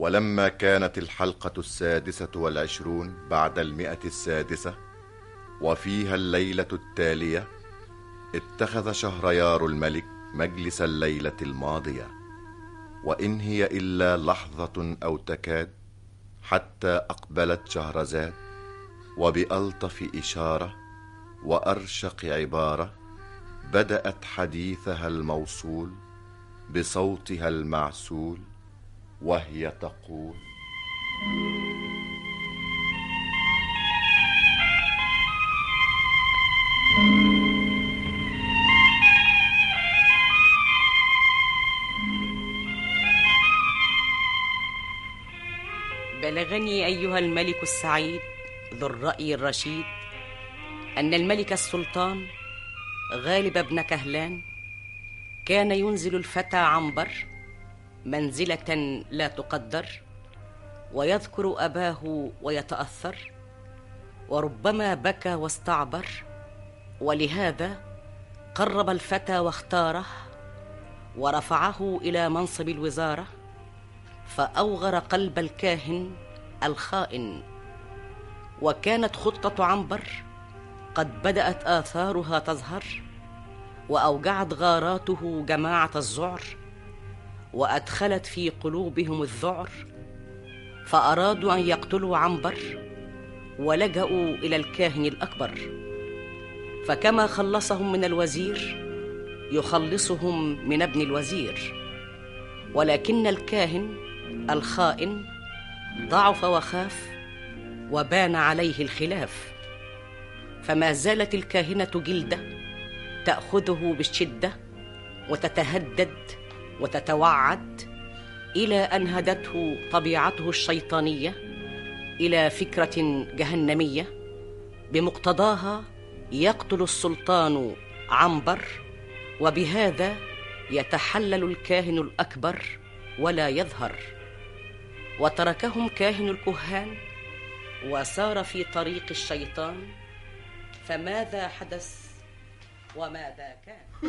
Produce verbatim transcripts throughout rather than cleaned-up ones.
ولما كانت الحلقة السادسة والعشرون بعد المئة السادسة وفيها الليلة التالية، اتخذ شهريار الملك مجلس الليلة الماضية، وإن هي إلا لحظة أو تكاد حتى أقبلت شهرزاد، وبألطف إشارة وأرشق عبارة بدأت حديثها الموصول بصوتها المعسول، وهي تقول: بلغني أيها الملك السعيد ذو الرأي الرشيد أن الملك السلطان غالب بن كهلان كان ينزل الفتى عنبر منزلة لا تقدر، ويذكر أباه ويتأثر، وربما بكى واستعبر، ولهذا قرب الفتى واختاره ورفعه إلى منصب الوزارة، فأوغر قلب الكاهن الخائن. وكانت خطة عنبر قد بدأت آثارها تظهر، وأوجعت غاراته جماعة الذعر، وأدخلت في قلوبهم الذعر، فأرادوا أن يقتلوا عنبر، ولجأوا إلى الكاهن الأكبر، فكما خلصهم من الوزير يخلصهم من ابن الوزير. ولكن الكاهن الخائن ضعف وخاف، وبان عليه الخلاف، فما زالت الكاهنة جلدة تأخذه بالشدة وتتهدد وتتوعد، إلى أن هدته طبيعته الشيطانية إلى فكرة جهنمية بمقتضاها يقتل السلطان عنبر، وبهذا يتحلل الكاهن الأكبر ولا يظهر. وتركهم كاهن الكهان وسار في طريق الشيطان، فماذا حدث وماذا كان؟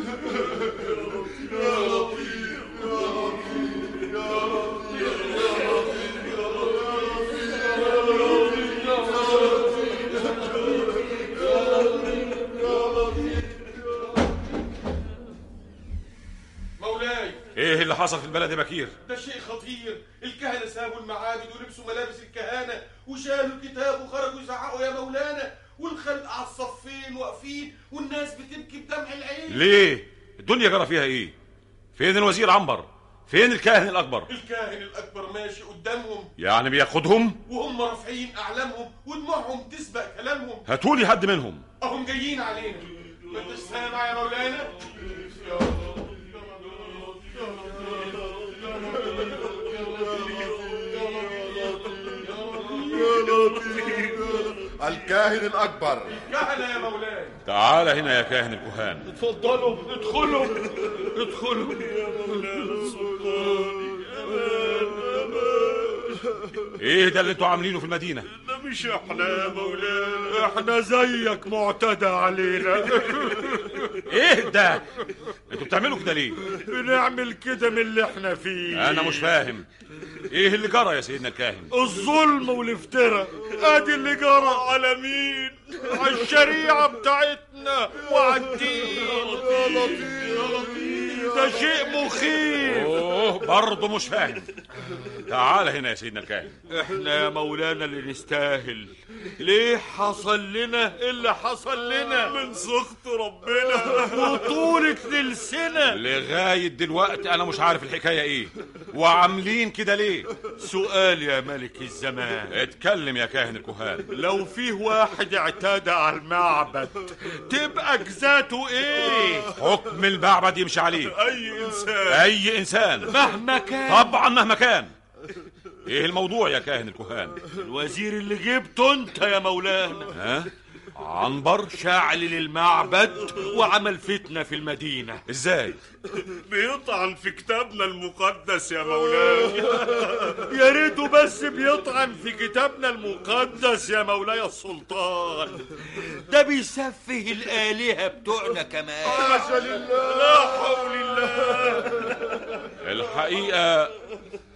ايه اللي حصل في البلد يا بكير؟ ده شيء خطير. الكهنة سابوا المعابد ولبسوا ملابس الكهانة وشالوا الكتاب وخرجوا يزعقوا يا مولانا، والخلق على الصفين واقفين والناس بتبكي بدمع العين. ليه؟ الدنيا جرى فيها ايه؟ فين الوزير عنبر؟ فين الكاهن الأكبر؟ الكاهن الأكبر ماشي قدامهم، يعني بياخدهم وهم رافعين أعلامهم ودموعهم تسبق كلامهم. هاتولي حد منهم. أهم جايين علينا. ما انتش سامع يا مولانا؟ الكاهن الأكبر. الكهنة يا مولاي. تعال هنا يا كاهن الكهان. اتفضلوا ادخلوا ادخلوا يا مولانا السلطان. ايه ده اللي انتوا عاملينه في المدينة؟ ده مش احنا يا مولانا، احنا زيك معتدى علينا. ايه ده؟ انتوا بتعملوا كده ليه؟ بنعمل كده من اللي احنا فيه. انا مش فاهم ايه اللي جرى يا سيدنا الكاهن؟ الظلم والافتراء، ادي اللي جرى. على مين؟ على الشريعة بتاعتنا وعلى الدين. يا لطيف يا لطيف، ده شيء مخيف. اوه برضه مش فاهم. تعال هنا يا سيدنا الكاهن. احنا يا مولانا اللي نستاهل. ليه حصل لنا اللي حصل لنا؟ من سخط ربنا وطولة للسنة. لغاية دلوقتي انا مش عارف الحكاية ايه، وعاملين كده ليه؟ سؤال يا ملك الزمان. اتكلم يا كاهن الكهان. لو فيه واحد اعتدى على المعبد تبقى جزاته ايه؟ حكم المعبد يمشي عليه. اي انسان اي انسان مهما كان. طبعا مهما كان. ايه الموضوع يا كاهن الكهان؟ الوزير اللي جبته انت يا مولانا، ها؟ عنبر شعل للمعبد وعمل فتنة في المدينة. ازاي؟ بيطعن في كتابنا المقدس يا مولاي. يا ريته بس بيطعن في كتابنا المقدس يا مولاي السلطان. ده بيسفه الآلهة بتوعنا كمان. حاشا لله، لا حول الله. الحقيقة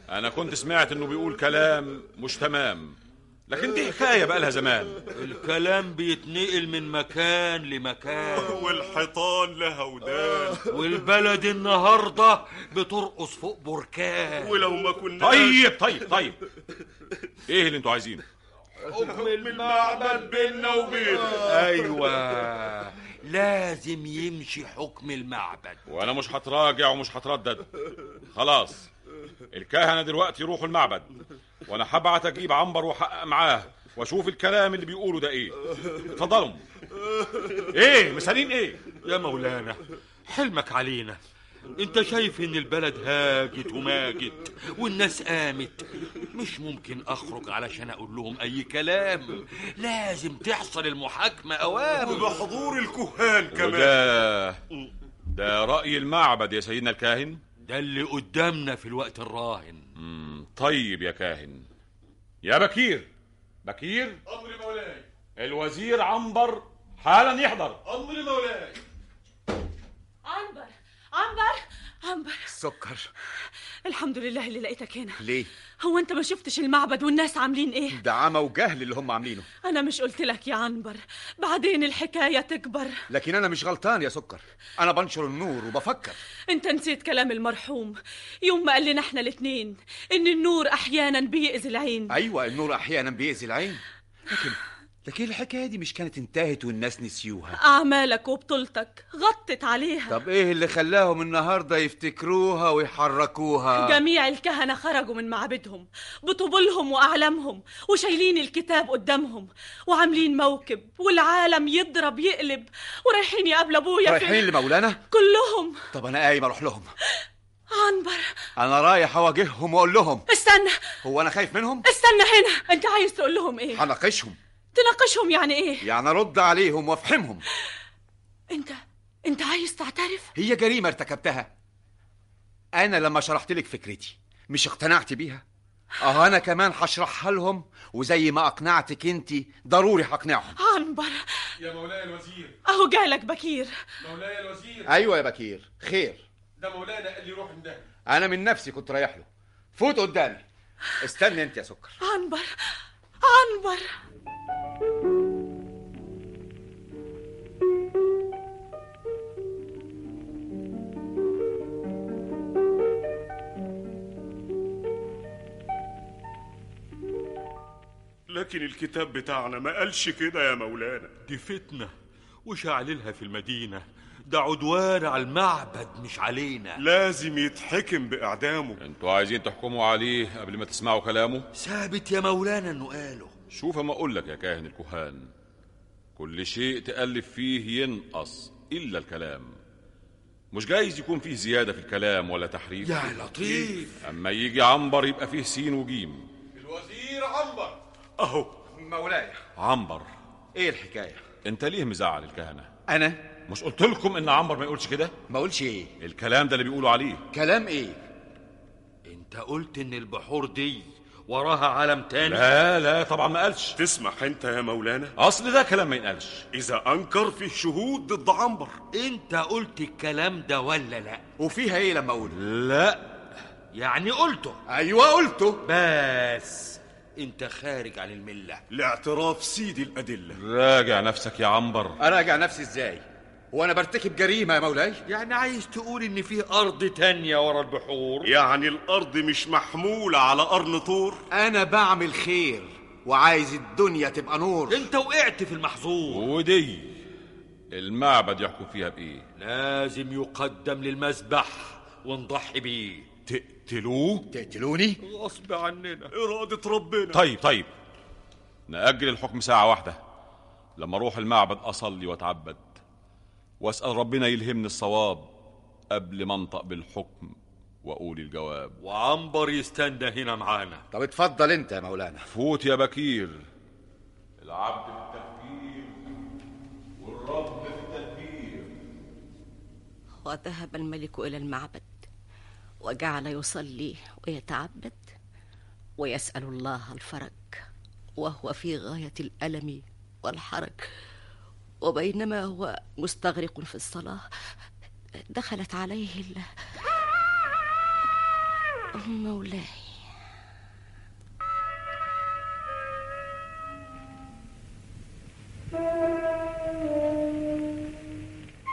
انا كنت سمعت انه بيقول كلام مش تمام، لكن دي حكايه بقى لها زمان. الكلام بيتنقل من مكان لمكان، والحيطان لها ودان، والبلد النهارده بترقص فوق بركان. ولو ما كنا طيب طيب طيب ايه اللي انتوا عايزينه؟ حكم المعبد بيننا وبينه. ايوه، لازم يمشي حكم المعبد، وانا مش هتراجع ومش هتردد. خلاص الكهنه دلوقتي يروحوا المعبد، وانا هبعت اجيب عنبر واحقق معاه واشوف الكلام اللي بيقوله ده ايه. اتفضلوا. ايه مسالين ايه يا مولانا؟ حلمك علينا. انت شايف ان البلد هاجت وماجت والناس قامت، مش ممكن اخرج علشان اقول لهم اي كلام، لازم تحصل المحاكمة اوام وبحضور الكهان كمان. وده ده رأي المعبد يا سيدنا الكاهن؟ ده اللي قدامنا في الوقت الراهن. مم. طيب يا كاهن. يا بكير بكير، امر مولاي. الوزير عنبر حالا يحضر. امر مولاي. عنبر عنبر عنبر سكر. الحمد لله اللي لقيتك هنا. ليه؟ هو انت ما شفتش المعبد والناس عاملين ايه؟ ده عمى وجهل اللي هم عاملينه. انا مش قلت لك يا عنبر بعدين الحكاية تكبر؟ لكن انا مش غلطان يا سكر، انا بنشر النور وبفكر. انت نسيت كلام المرحوم يوم ما قال لنا احنا الاتنين ان النور احيانا بيأذي العين. ايوه النور احيانا بيأذي العين، لكن لكن الحكايه دي مش كانت انتهت والناس نسيوها؟ اعمالك وبطولتك غطت عليها. طب ايه اللي خلاهم النهارده يفتكروها ويحركوها؟ جميع الكهنة خرجوا من معابدهم بطبولهم واعلامهم وشايلين الكتاب قدامهم وعاملين موكب، والعالم يضرب يقلب ورايحين يقابل ابويا. رايحين لمولانا كلهم. طب انا قايم اروح لهم. عنبر انا رايح اواجههم واقول لهم. استنى. هو انا خايف منهم؟ استنى هنا. انت عايز تقول لهم ايه؟ هناقشهم. تناقشهم يعني ايه؟ يعني ارد عليهم وافهمهم. انت انت عايز تعترف؟ هي جريمه ارتكبتها. انا لما شرحت لك فكرتي مش اقتنعت بيها؟ اه انا كمان هشرحها لهم، وزي ما اقنعتك انتي ضروري هقنعهم. عنبر يا مولاي الوزير. اهو جالك بكير. مولاي الوزير. ايوه يا بكير، خير؟ ده مولانا قال لي روح عنده. انا من نفسي كنت رايح له. فوت قدامي. استنى انت يا سكر. عنبر عنبر لكن الكتاب بتاعنا ما قالش كده يا مولانا. دي فتنة وشعللها في المدينة، ده عدوان على المعبد مش علينا. لازم يتحكم بإعدامه. انتوا عايزين تحكموا عليه قبل ما تسمعوا كلامه؟ ثابت يا مولانا انه قاله. شوف ما اقول لك يا كاهن الكهان، كل شيء تألف فيه ينقص إلا الكلام. مش جايز يكون فيه زيادة في الكلام ولا تحريف. يا لطيف. أما يجي عنبر يبقى فيه سين وجيم. الوزير عنبر اهو. مولاي عنبر، ايه الحكايه؟ انت ليه مزعل الكهنة؟ انا مش قلت لكم ان عنبر ما يقولش كده؟ ما اقولش ايه؟ الكلام ده اللي بيقولوا عليه. كلام ايه؟ انت قلت ان البحور دي وراها عالم تاني. لا لا طبعا ما قالش. تسمح انت يا مولانا؟ اصل ده كلام ما ينقالش. اذا انكر فيه شهود ضد عنبر. انت قلت الكلام ده ولا لا؟ وفيها ايه لما اقول؟ لا يعني قلته. ايوه قلته. بس انت خارج عن الملة. لاعتراف سيدي الأدلة. راجع نفسك يا عنبر. اراجع نفسي ازاي وانا برتكب جريمه يا مولاي؟ يعني عايز تقول ان في ارض تانية ورا البحور؟ يعني الارض مش محمولة على قرن طور؟ انا بعمل خير وعايز الدنيا تبقى نور. انت وقعت في المحظور. ودي المعبد يحكم فيها بايه؟ لازم يقدم للمذبح ونضحي بيه. تقتلوه؟ تقتلوني؟ غصب عننا. إرادة ربنا. طيب طيب نأجل الحكم ساعة واحدة لما اروح المعبد اصلي واتعبد واسأل ربنا يلهمني الصواب قبل ما انطق بالحكم واقول الجواب. وعنبر يستنى هنا معانا. طب اتفضل انت يا مولانا. فوت يا بكير. العبد في التفكير والرب في التدبير. وذهب الملك إلى المعبد وجعل يصلي ويتعبد ويسأل الله الفرج وهو في غاية الألم والحرج. وبينما هو مستغرق في الصلاة دخلت عليه ال... مولاي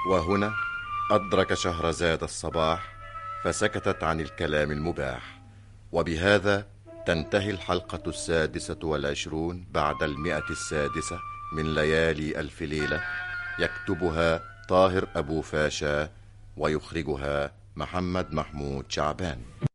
وهنا أدرك شهرزاد الصباح فسكتت عن الكلام المباح. وبهذا تنتهي الحلقة السادسة والعشرون بعد المئة السادسة من ليالي ألف ليلة، يكتبها طاهر أبو فاشا ويخرجها محمد محمود شعبان.